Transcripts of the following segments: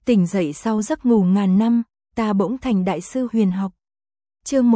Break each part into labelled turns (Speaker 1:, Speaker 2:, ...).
Speaker 1: Tỉnh dậy sau giấc ngủ ngàn năm, ta bỗng thành đại sư huyền học. Chương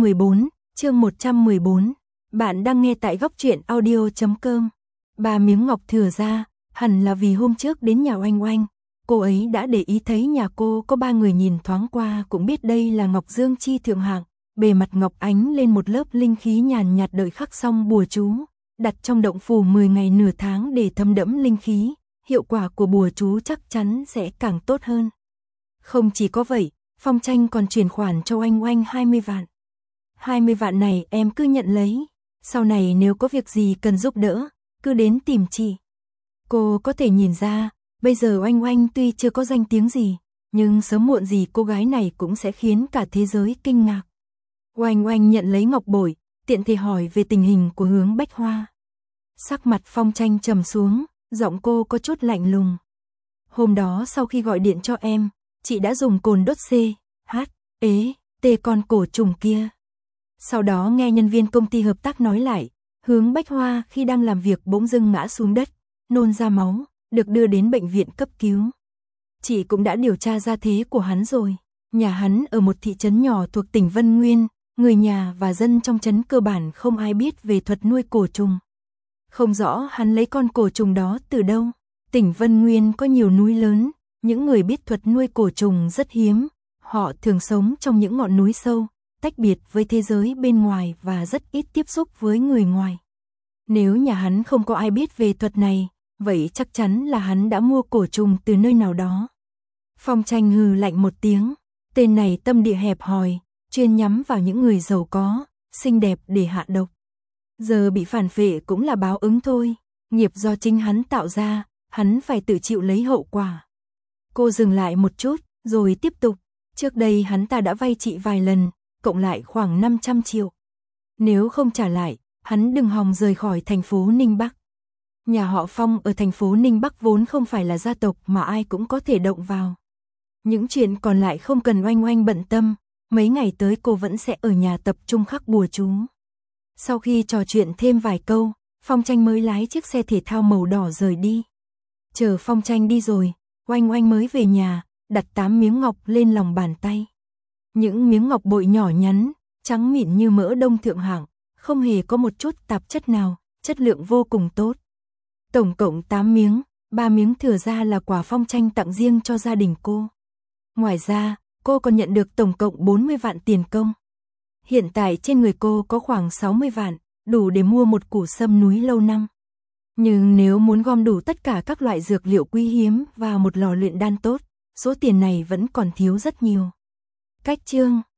Speaker 1: 114. Bạn đang nghe tại góc truyện audio.com. 3 miếng ngọc thừa ra, hẳn là vì hôm trước đến nhà Oanh Oanh, cô ấy đã để ý thấy nhà cô có 3 người, nhìn thoáng qua cũng biết đây là ngọc dương chi thượng hạng, bề mặt ngọc ánh lên một lớp linh khí nhàn nhạt đợi khắc xong bùa chú, đặt trong động phủ 10 ngày nửa tháng để thấm đẫm linh khí, hiệu quả của bùa chú chắc chắn sẽ càng tốt hơn. Không chỉ có vậy, Phong Tranh còn chuyển khoản cho Oanh Oanh 20 vạn. 20 vạn này em cứ nhận lấy, sau này nếu có việc gì cần giúp đỡ, cứ đến tìm chị. Cô có thể nhìn ra, bây giờ Oanh Oanh tuy chưa có danh tiếng gì, nhưng sớm muộn gì cô gái này cũng sẽ khiến cả thế giới kinh ngạc. Oanh Oanh nhận lấy ngọc bội, tiện thể hỏi về tình hình của Hướng Bách Hoa. Sắc mặt Phong Tranh trầm xuống, giọng cô có chút lạnh lùng. Hôm đó sau khi gọi điện cho em, chị đã dùng cồn đốt CHT con cổ trùng kia. Sau đó nghe nhân viên công ty hợp tác nói lại, Hướng Bách Hoa khi đang làm việc bỗng dưng ngã xuống đất, nôn ra máu, được đưa đến bệnh viện cấp cứu. Chị cũng đã điều tra ra thế của hắn rồi. Nhà hắn ở một thị trấn nhỏ thuộc tỉnh Vân Nguyên, người nhà và dân trong trấn cơ bản không ai biết về thuật nuôi cổ trùng. Không rõ hắn lấy con cổ trùng đó từ đâu. Tỉnh Vân Nguyên có nhiều núi lớn, những người biết thuật nuôi cổ trùng rất hiếm, họ thường sống trong những ngọn núi sâu, tách biệt với thế giới bên ngoài và rất ít tiếp xúc với người ngoài. Nếu nhà hắn không có ai biết về thuật này, vậy chắc chắn là hắn đã mua cổ trùng từ nơi nào đó. Phong Tranh hừ lạnh một tiếng, tên này tâm địa hẹp hòi, chuyên nhắm vào những người giàu có, xinh đẹp để hạ độc. Giờ bị phản phệ cũng là báo ứng thôi, nghiệp do chính hắn tạo ra, hắn phải tự chịu lấy hậu quả. Cô dừng lại một chút, rồi tiếp tục, trước đây hắn ta đã vay chị vài lần, cộng lại khoảng 500 triệu. Nếu không trả lại, hắn đừng hòng rời khỏi thành phố Ninh Bắc. Nhà họ Phong ở thành phố Ninh Bắc vốn không phải là gia tộc mà ai cũng có thể động vào. Những chuyện còn lại không cần Oanh Oanh bận tâm, mấy ngày tới cô vẫn sẽ ở nhà tập trung khắc bùa chú. Sau khi trò chuyện thêm vài câu, Phong Tranh mới lái chiếc xe thể thao màu đỏ rời đi. Chờ Phong Tranh đi rồi, Oanh Oanh mới về nhà, đặt 8 miếng ngọc lên lòng bàn tay. Những miếng ngọc bội nhỏ nhắn, trắng mịn như mỡ đông thượng hạng, không hề có một chút tạp chất nào, chất lượng vô cùng tốt. Tổng cộng 8 miếng, 3 miếng thừa ra là quà Phong Tranh tặng riêng cho gia đình cô. Ngoài ra, cô còn nhận được tổng cộng 40 vạn tiền công. Hiện tại trên người cô có khoảng 60 vạn, đủ để mua một củ sâm núi lâu năm. Nhưng nếu muốn gom đủ tất cả các loại dược liệu quý hiếm vào một lò luyện đan tốt, số tiền này vẫn còn thiếu rất nhiều. Cách chương